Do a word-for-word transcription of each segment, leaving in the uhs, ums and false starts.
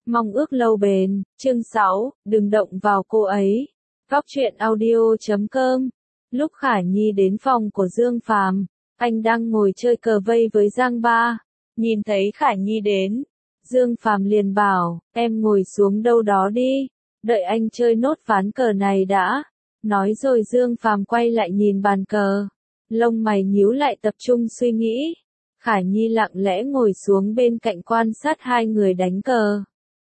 Mong ước lâu bền, chương sáu, đừng động vào cô ấy. Góc truyện audio chấm com. Lúc Khả Nhi đến phòng của Dương Phàm, anh đang ngồi chơi cờ vây với Giang Ba. Nhìn thấy Khả Nhi đến, Dương Phàm liền bảo, em ngồi xuống đâu đó đi, đợi anh chơi nốt ván cờ này đã. Nói rồi Dương Phàm quay lại nhìn bàn cờ, lông mày nhíu lại tập trung suy nghĩ. Khả Nhi lặng lẽ ngồi xuống bên cạnh quan sát hai người đánh cờ.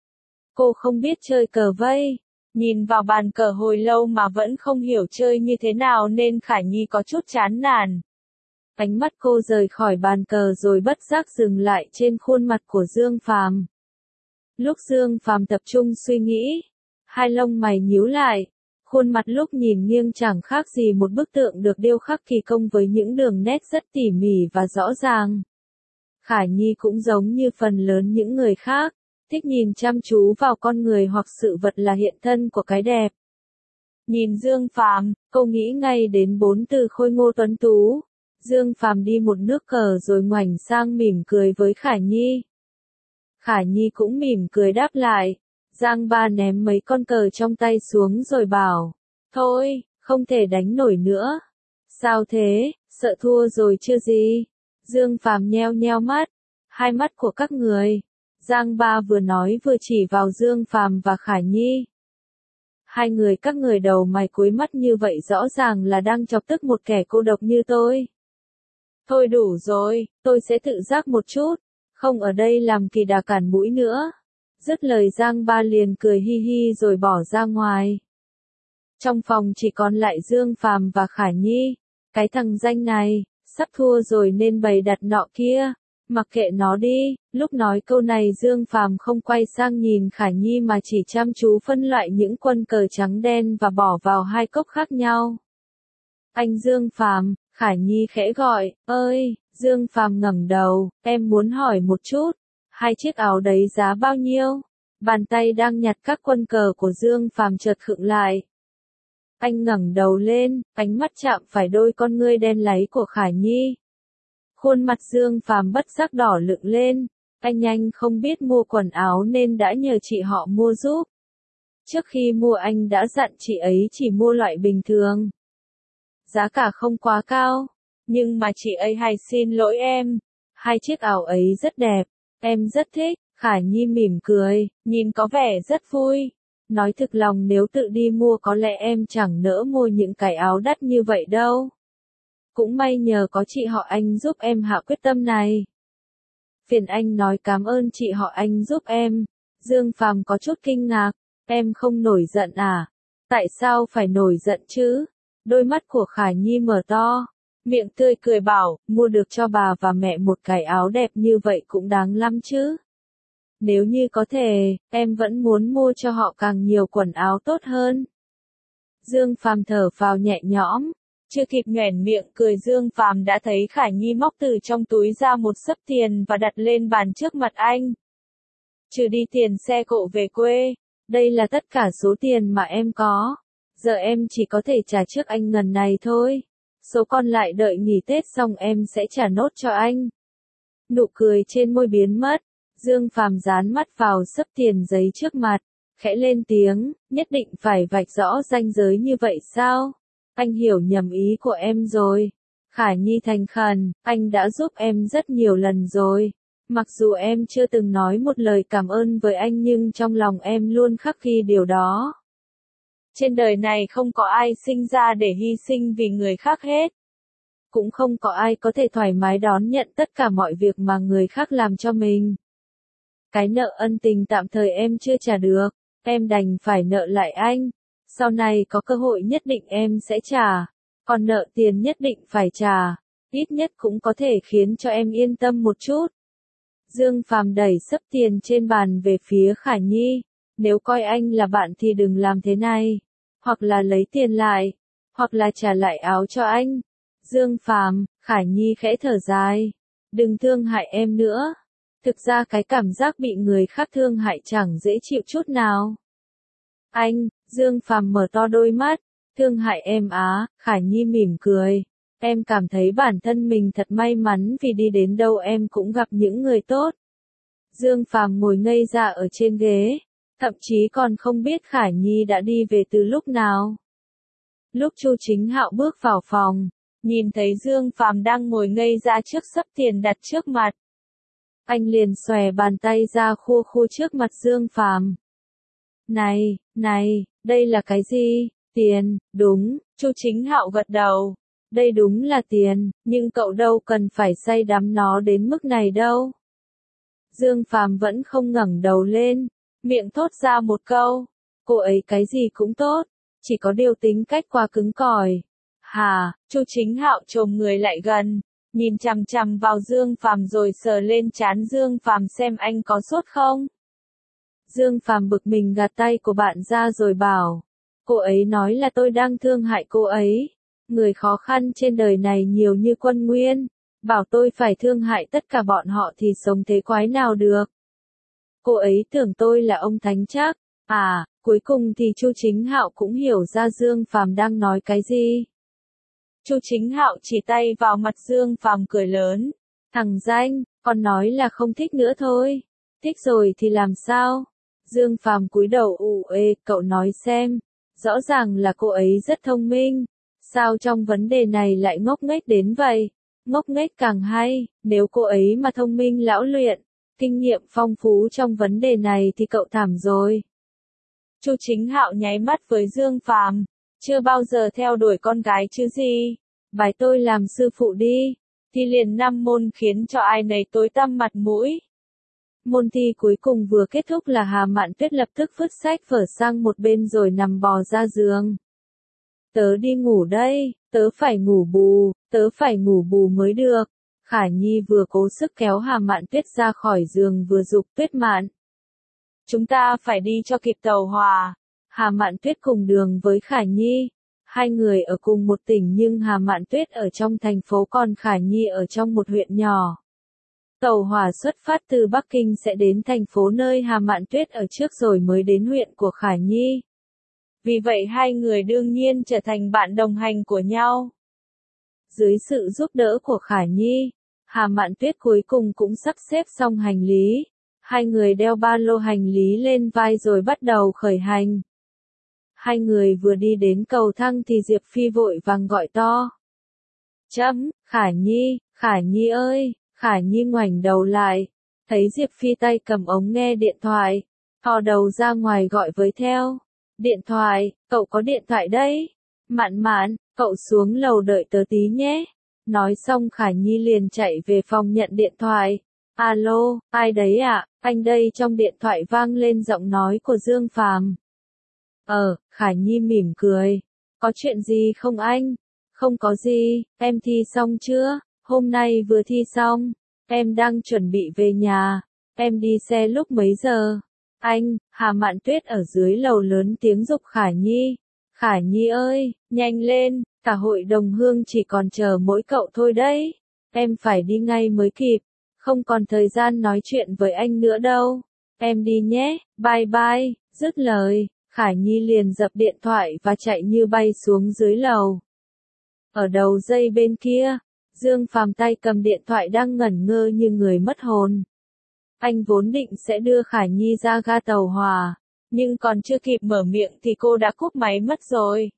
Cô không biết chơi cờ vây, nhìn vào bàn cờ hồi lâu mà vẫn không hiểu chơi như thế nào nên Khả Nhi có chút chán nản. Ánh mắt cô rời khỏi bàn cờ rồi bất giác dừng lại trên khuôn mặt của Dương Phàm. Lúc Dương Phàm tập trung suy nghĩ, hai lông mày nhíu lại, khuôn mặt lúc nhìn nghiêng chẳng khác gì một bức tượng được điêu khắc kỳ công với những đường nét rất tỉ mỉ và rõ ràng. Khả Nhi cũng giống như phần lớn những người khác, thích nhìn chăm chú vào con người hoặc sự vật là hiện thân của cái đẹp. Nhìn Dương Phàm, cô nghĩ ngay đến bốn từ khôi ngô tuấn tú. Dương Phàm đi một nước cờ rồi ngoảnh sang mỉm cười với Khả Nhi. Khả Nhi cũng mỉm cười đáp lại. Giang Ba ném mấy con cờ trong tay xuống rồi bảo, thôi, không thể đánh nổi nữa. Sao thế, sợ thua rồi chưa gì? Dương Phàm nheo nheo mắt, hai mắt của các người. Giang Ba vừa nói vừa chỉ vào Dương Phàm và Khả Nhi. Hai người các người đầu mày cúi mắt như vậy rõ ràng là đang chọc tức một kẻ cô độc như tôi. Thôi đủ rồi, tôi sẽ tự giác một chút, không ở đây làm kỳ đà cản mũi nữa. Dứt lời Giang Ba liền cười hi hi rồi bỏ ra ngoài. Trong phòng chỉ còn lại Dương Phàm và Khả Nhi. Cái thằng danh này, sắp thua rồi nên bày đặt nọ kia. Mặc kệ nó đi. Lúc nói câu này Dương Phàm không quay sang nhìn Khả Nhi mà chỉ chăm chú phân loại những quân cờ trắng đen và bỏ vào hai cốc khác nhau. Anh Dương Phàm, Khả Nhi khẽ gọi, ơi, Dương Phàm ngẩng đầu, em muốn hỏi một chút. Hai chiếc áo đấy giá bao nhiêu? Bàn tay đang nhặt các quân cờ của Dương Phàm chợt khựng lại. Anh ngẩng đầu lên, ánh mắt chạm phải đôi con ngươi đen láy của Khả Nhi. Khuôn mặt Dương Phàm bất giác đỏ lựng lên, anh anh không biết mua quần áo nên đã nhờ chị họ mua giúp. Trước khi mua anh đã dặn chị ấy chỉ mua loại bình thường. Giá cả không quá cao, nhưng mà chị ấy hay xin lỗi em. Hai chiếc áo ấy rất đẹp. Em rất thích. Khả Nhi mỉm cười, nhìn có vẻ rất vui. Nói thực lòng nếu tự đi mua có lẽ em chẳng nỡ mua những cái áo đắt như vậy đâu. Cũng may nhờ có chị họ anh giúp em hạ quyết tâm này. Phiền anh nói cảm ơn chị họ anh giúp em. Dương Phàm có chút kinh ngạc, em không nổi giận à? Tại sao phải nổi giận chứ? Đôi mắt của Khả Nhi mở to. Miệng tươi cười bảo, mua được cho bà và mẹ một cái áo đẹp như vậy cũng đáng lắm chứ. Nếu như có thể, em vẫn muốn mua cho họ càng nhiều quần áo tốt hơn. Dương Phàm thở phào nhẹ nhõm, chưa kịp nhoẻn miệng cười Dương Phàm đã thấy Khả Nhi móc từ trong túi ra một xấp tiền và đặt lên bàn trước mặt anh. Trừ đi tiền xe cộ về quê, đây là tất cả số tiền mà em có. Giờ em chỉ có thể trả trước anh ngần này thôi. Số còn lại đợi nghỉ Tết xong em sẽ trả nốt cho anh. Nụ cười trên môi biến mất, Dương Phàm dán mắt vào xấp tiền giấy trước mặt, khẽ lên tiếng, nhất định phải vạch rõ ranh giới như vậy sao? Anh hiểu nhầm ý của em rồi. Khả Nhi thành khẩn, anh đã giúp em rất nhiều lần rồi. Mặc dù em chưa từng nói một lời cảm ơn với anh nhưng trong lòng em luôn khắc ghi điều đó. Trên đời này không có ai sinh ra để hy sinh vì người khác hết. Cũng không có ai có thể thoải mái đón nhận tất cả mọi việc mà người khác làm cho mình. Cái nợ ân tình tạm thời em chưa trả được, em đành phải nợ lại anh. Sau này có cơ hội nhất định em sẽ trả. Còn nợ tiền nhất định phải trả. Ít nhất cũng có thể khiến cho em yên tâm một chút. Dương Phàm đẩy xấp tiền trên bàn về phía Khả Nhi. Nếu coi anh là bạn thì đừng làm thế này. Hoặc là lấy tiền lại, hoặc là trả lại áo cho anh. Dương Phàm, Khả Nhi khẽ thở dài. Đừng thương hại em nữa. Thực ra cái cảm giác bị người khác thương hại chẳng dễ chịu chút nào. Anh, Dương Phàm mở to đôi mắt. Thương hại em á? Khả Nhi mỉm cười. Em cảm thấy bản thân mình thật may mắn vì đi đến đâu em cũng gặp những người tốt. Dương Phàm ngồi ngây ra ở trên ghế, thậm chí còn không biết Khả Nhi đã đi về từ lúc nào. Lúc Chu Chính Hạo bước vào phòng, nhìn thấy Dương Phàm đang ngồi ngây ra trước sấp tiền đặt trước mặt. Anh liền xòe bàn tay ra khua khua trước mặt Dương Phàm. Này, này, đây là cái gì? Tiền, đúng, Chu Chính Hạo gật đầu. Đây đúng là tiền, nhưng cậu đâu cần phải say đắm nó đến mức này đâu. Dương Phàm vẫn không ngẩng đầu lên, miệng thốt ra một câu, cô ấy cái gì cũng tốt, chỉ có điều tính cách quá cứng cỏi. Hà, Chu Chính Hạo chồm người lại gần, nhìn chằm chằm vào Dương Phàm rồi sờ lên trán Dương Phàm xem anh có sốt không. Dương Phàm bực mình gạt tay của bạn ra rồi bảo, cô ấy nói là tôi đang thương hại cô ấy. Người khó khăn trên đời này nhiều như Quân Nguyên, bảo tôi phải thương hại tất cả bọn họ thì sống thế quái nào được. Cô ấy tưởng tôi là ông thánh chắc. À, cuối cùng thì Chu Chính Hạo cũng hiểu ra Dương Phàm đang nói cái gì. Chu Chính Hạo chỉ tay vào mặt Dương Phàm cười lớn, thằng danh, con nói là không thích nữa thôi. Thích rồi thì làm sao? Dương Phàm cúi đầu ủ ê, cậu nói xem, rõ ràng là cô ấy rất thông minh. Sao trong vấn đề này lại ngốc nghếch đến vậy? Ngốc nghếch càng hay, nếu cô ấy mà thông minh lão luyện, kinh nghiệm phong phú trong vấn đề này thì cậu thảm rồi. Chu Chính Hạo nháy mắt với Dương Phàm, chưa bao giờ theo đuổi con gái chứ gì. Bài tôi làm sư phụ đi, thi liền năm môn khiến cho ai nấy tối tăm mặt mũi. Môn thi cuối cùng vừa kết thúc là Hà Mạn Tuyết lập tức vứt sách vở sang một bên rồi nằm bò ra giường. Tớ đi ngủ đây, tớ phải ngủ bù, tớ phải ngủ bù mới được. Khả Nhi vừa cố sức kéo Hà Mạn Tuyết ra khỏi giường vừa giục Tuyết Mạn. Chúng ta phải đi cho kịp tàu hỏa. Hà Mạn Tuyết cùng đường với Khả Nhi. Hai người ở cùng một tỉnh nhưng Hà Mạn Tuyết ở trong thành phố còn Khả Nhi ở trong một huyện nhỏ. Tàu hỏa xuất phát từ Bắc Kinh sẽ đến thành phố nơi Hà Mạn Tuyết ở trước rồi mới đến huyện của Khả Nhi. Vì vậy hai người đương nhiên trở thành bạn đồng hành của nhau. Dưới sự giúp đỡ của Khả Nhi, Hà Mạn Tuyết cuối cùng cũng sắp xếp xong hành lý. Hai người đeo ba lô hành lý lên vai rồi bắt đầu khởi hành. Hai người vừa đi đến cầu thang thì Diệp Phi vội vàng gọi to. Chấm, Khả Nhi, Khả Nhi ơi, Khả Nhi ngoảnh đầu lại, thấy Diệp Phi tay cầm ống nghe điện thoại, thò đầu ra ngoài gọi với theo. Điện thoại, cậu có điện thoại đấy. Mạn Mạn, cậu xuống lầu đợi tớ tí nhé. Nói xong Khả Nhi liền chạy về phòng nhận điện thoại. Alo, ai đấy ạ? À? Anh đây. Trong điện thoại vang lên giọng nói của Dương Phàm. Ờ, Khả Nhi mỉm cười. Có chuyện gì không anh? Không có gì, em thi xong chưa? Hôm nay vừa thi xong. Em đang chuẩn bị về nhà. Em đi xe lúc mấy giờ? Anh, Hà Mạn Tuyết ở dưới lầu lớn tiếng giục Khả Nhi. Khả Nhi ơi, nhanh lên, cả hội đồng hương chỉ còn chờ mỗi cậu thôi đấy. Em phải đi ngay mới kịp, không còn thời gian nói chuyện với anh nữa đâu. Em đi nhé, bye bye, dứt lời, Khả Nhi liền dập điện thoại và chạy như bay xuống dưới lầu. Ở đầu dây bên kia, Dương Phàm tay cầm điện thoại đang ngẩn ngơ như người mất hồn. Anh vốn định sẽ đưa Khả Nhi ra ga tàu hỏa, nhưng còn chưa kịp mở miệng thì cô đã cúp máy mất rồi.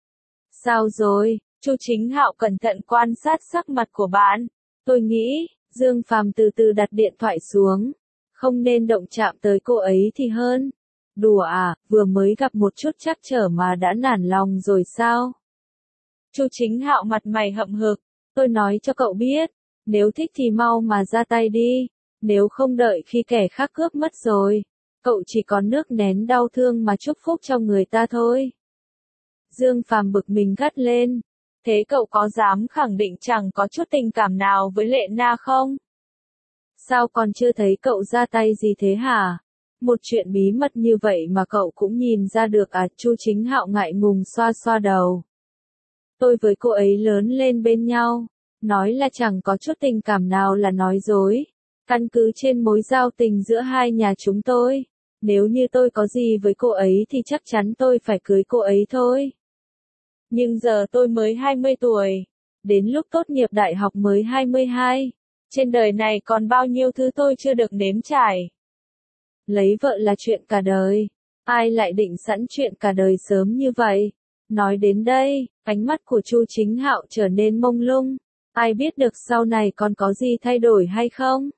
Sao rồi? Chu Chính Hạo cẩn thận quan sát sắc mặt của bạn. Tôi nghĩ, Dương Phàm từ từ đặt điện thoại xuống. Không nên động chạm tới cô ấy thì hơn. Đùa à, vừa mới gặp một chút trắc trở mà đã nản lòng rồi sao? Chu Chính Hạo mặt mày hậm hực. Tôi nói cho cậu biết, nếu thích thì mau mà ra tay đi. Nếu không đợi khi kẻ khác cướp mất rồi, cậu chỉ còn nước nén đau thương mà chúc phúc cho người ta thôi. Dương Phàm bực mình gắt lên. Thế cậu có dám khẳng định chẳng có chút tình cảm nào với Lệ Na không? Sao còn chưa thấy cậu ra tay gì thế hả? Một chuyện bí mật như vậy mà cậu cũng nhìn ra được à? Chu Chính Hạo ngại ngùng xoa xoa đầu. Tôi với cô ấy lớn lên bên nhau, nói là chẳng có chút tình cảm nào là nói dối. Căn cứ trên mối giao tình giữa hai nhà chúng tôi, nếu như tôi có gì với cô ấy thì chắc chắn tôi phải cưới cô ấy thôi. Nhưng giờ tôi mới hai mươi tuổi, đến lúc tốt nghiệp đại học mới hai mươi hai, Trên đời này còn bao nhiêu thứ tôi chưa được nếm trải. Lấy vợ là chuyện cả đời. Ai lại định sẵn chuyện cả đời sớm như vậy? Nói đến đây, ánh mắt của Chu Chính Hạo trở nên mông lung. Ai biết được sau này còn có gì thay đổi hay không?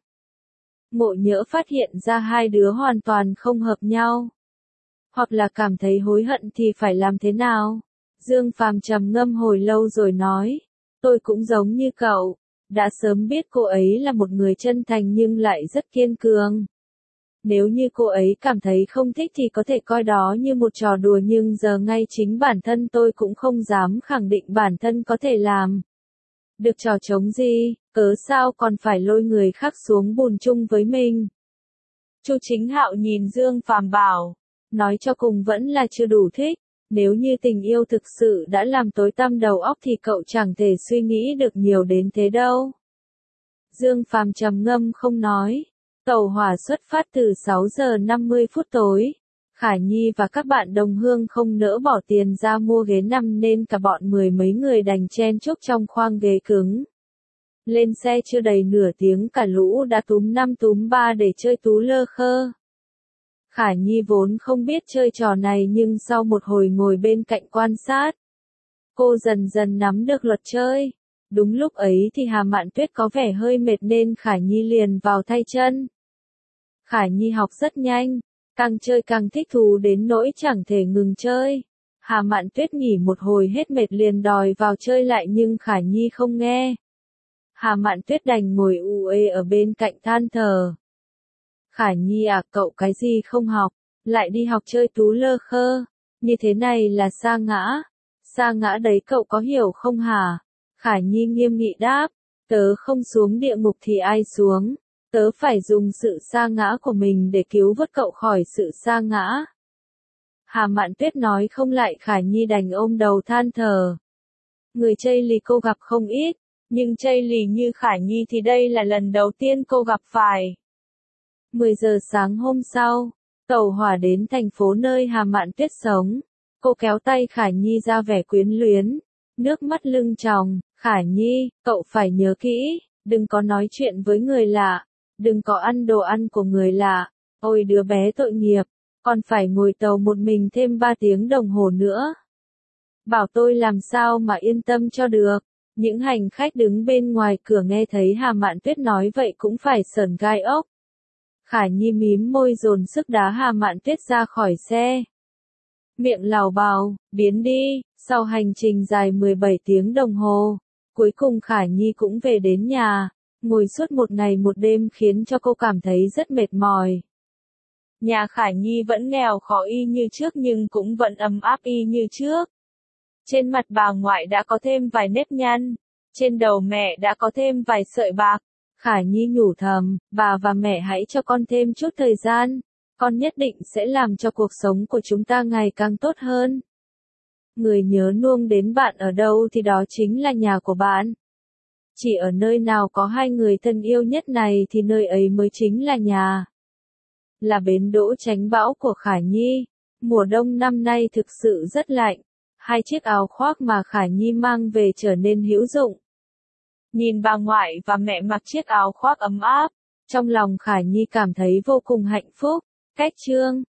Mộ Nhỡ phát hiện ra hai đứa hoàn toàn không hợp nhau. Hoặc là cảm thấy hối hận thì phải làm thế nào? Dương Phàm trầm ngâm hồi lâu rồi nói. Tôi cũng giống như cậu. Đã sớm biết cô ấy là một người chân thành nhưng lại rất kiên cường. Nếu như cô ấy cảm thấy không thích thì có thể coi đó như một trò đùa, nhưng giờ ngay chính bản thân tôi cũng không dám khẳng định bản thân có thể làm được trò trống gì, cớ sao còn phải lôi người khác xuống bùn chung với mình. Chu Chính Hạo nhìn Dương Phàm bảo, nói cho cùng vẫn là chưa đủ thích, nếu như tình yêu thực sự đã làm tối tăm đầu óc thì cậu chẳng thể suy nghĩ được nhiều đến thế đâu. Dương Phàm trầm ngâm không nói. Tàu hỏa xuất phát từ sáu giờ năm mươi phút tối. Khả Nhi và các bạn đồng hương không nỡ bỏ tiền ra mua ghế nằm nên cả bọn mười mấy người đành chen chúc trong khoang ghế cứng. Lên xe chưa đầy nửa tiếng cả lũ đã túm năm túm ba để chơi tú lơ khơ. Khả Nhi vốn không biết chơi trò này nhưng sau một hồi ngồi bên cạnh quan sát, cô dần dần nắm được luật chơi. Đúng lúc ấy thì Hà Mạn Tuyết có vẻ hơi mệt nên Khả Nhi liền vào thay chân. Khả Nhi học rất nhanh, càng chơi càng thích thú đến nỗi chẳng thể ngừng chơi. Hà Mạn Tuyết nghỉ một hồi hết mệt liền đòi vào chơi lại nhưng Khả Nhi không nghe. Hà Mạn Tuyết đành ngồi u ê ở bên cạnh than thở. Khả Nhi à, cậu cái gì không học, lại đi học chơi tú lơ khơ, như thế này là sa ngã. Sa ngã đấy cậu có hiểu không hả? Khả Nhi nghiêm nghị đáp, tớ không xuống địa ngục thì ai xuống, tớ phải dùng sự sa ngã của mình để cứu vớt cậu khỏi sự sa ngã. Hà Mạn Tuyết nói không lại Khả Nhi đành ôm đầu than thở. Người chây lì cô gặp không ít, nhưng chây lì như Khả Nhi thì đây là lần đầu tiên cô gặp phải. mười giờ sáng hôm sau, tàu hỏa đến thành phố nơi Hà Mạn Tuyết sống. Cô kéo tay Khả Nhi ra vẻ quyến luyến, nước mắt lưng tròng. Khả Nhi, cậu phải nhớ kỹ, đừng có nói chuyện với người lạ, đừng có ăn đồ ăn của người lạ. Ôi đứa bé tội nghiệp, còn phải ngồi tàu một mình thêm ba tiếng đồng hồ nữa. Bảo tôi làm sao mà yên tâm cho được. Những hành khách đứng bên ngoài cửa nghe thấy Hà Mạn Tuyết nói vậy cũng phải sởn gai ốc. Khả Nhi mím môi dồn sức đá Hà Mạn Tuyết ra khỏi xe. Miệng lảo bào, biến đi. Sau hành trình dài mười bảy tiếng đồng hồ, cuối cùng Khả Nhi cũng về đến nhà. Ngồi suốt một ngày một đêm khiến cho cô cảm thấy rất mệt mỏi. Nhà Khả Nhi vẫn nghèo khó y như trước nhưng cũng vẫn ấm áp y như trước. Trên mặt bà ngoại đã có thêm vài nếp nhăn, trên đầu mẹ đã có thêm vài sợi bạc. Khả Nhi nhủ thầm, bà và mẹ hãy cho con thêm chút thời gian, con nhất định sẽ làm cho cuộc sống của chúng ta ngày càng tốt hơn. Người nhớ nuông đến bạn ở đâu thì đó chính là nhà của bạn. Chỉ ở nơi nào có hai người thân yêu nhất này thì nơi ấy mới chính là nhà. Là bến đỗ tránh bão của Khả Nhi. Mùa đông năm nay thực sự rất lạnh. Hai chiếc áo khoác mà Khả Nhi mang về trở nên hữu dụng. Nhìn bà ngoại và mẹ mặc chiếc áo khoác ấm áp, trong lòng Khả Nhi cảm thấy vô cùng hạnh phúc. Cách chương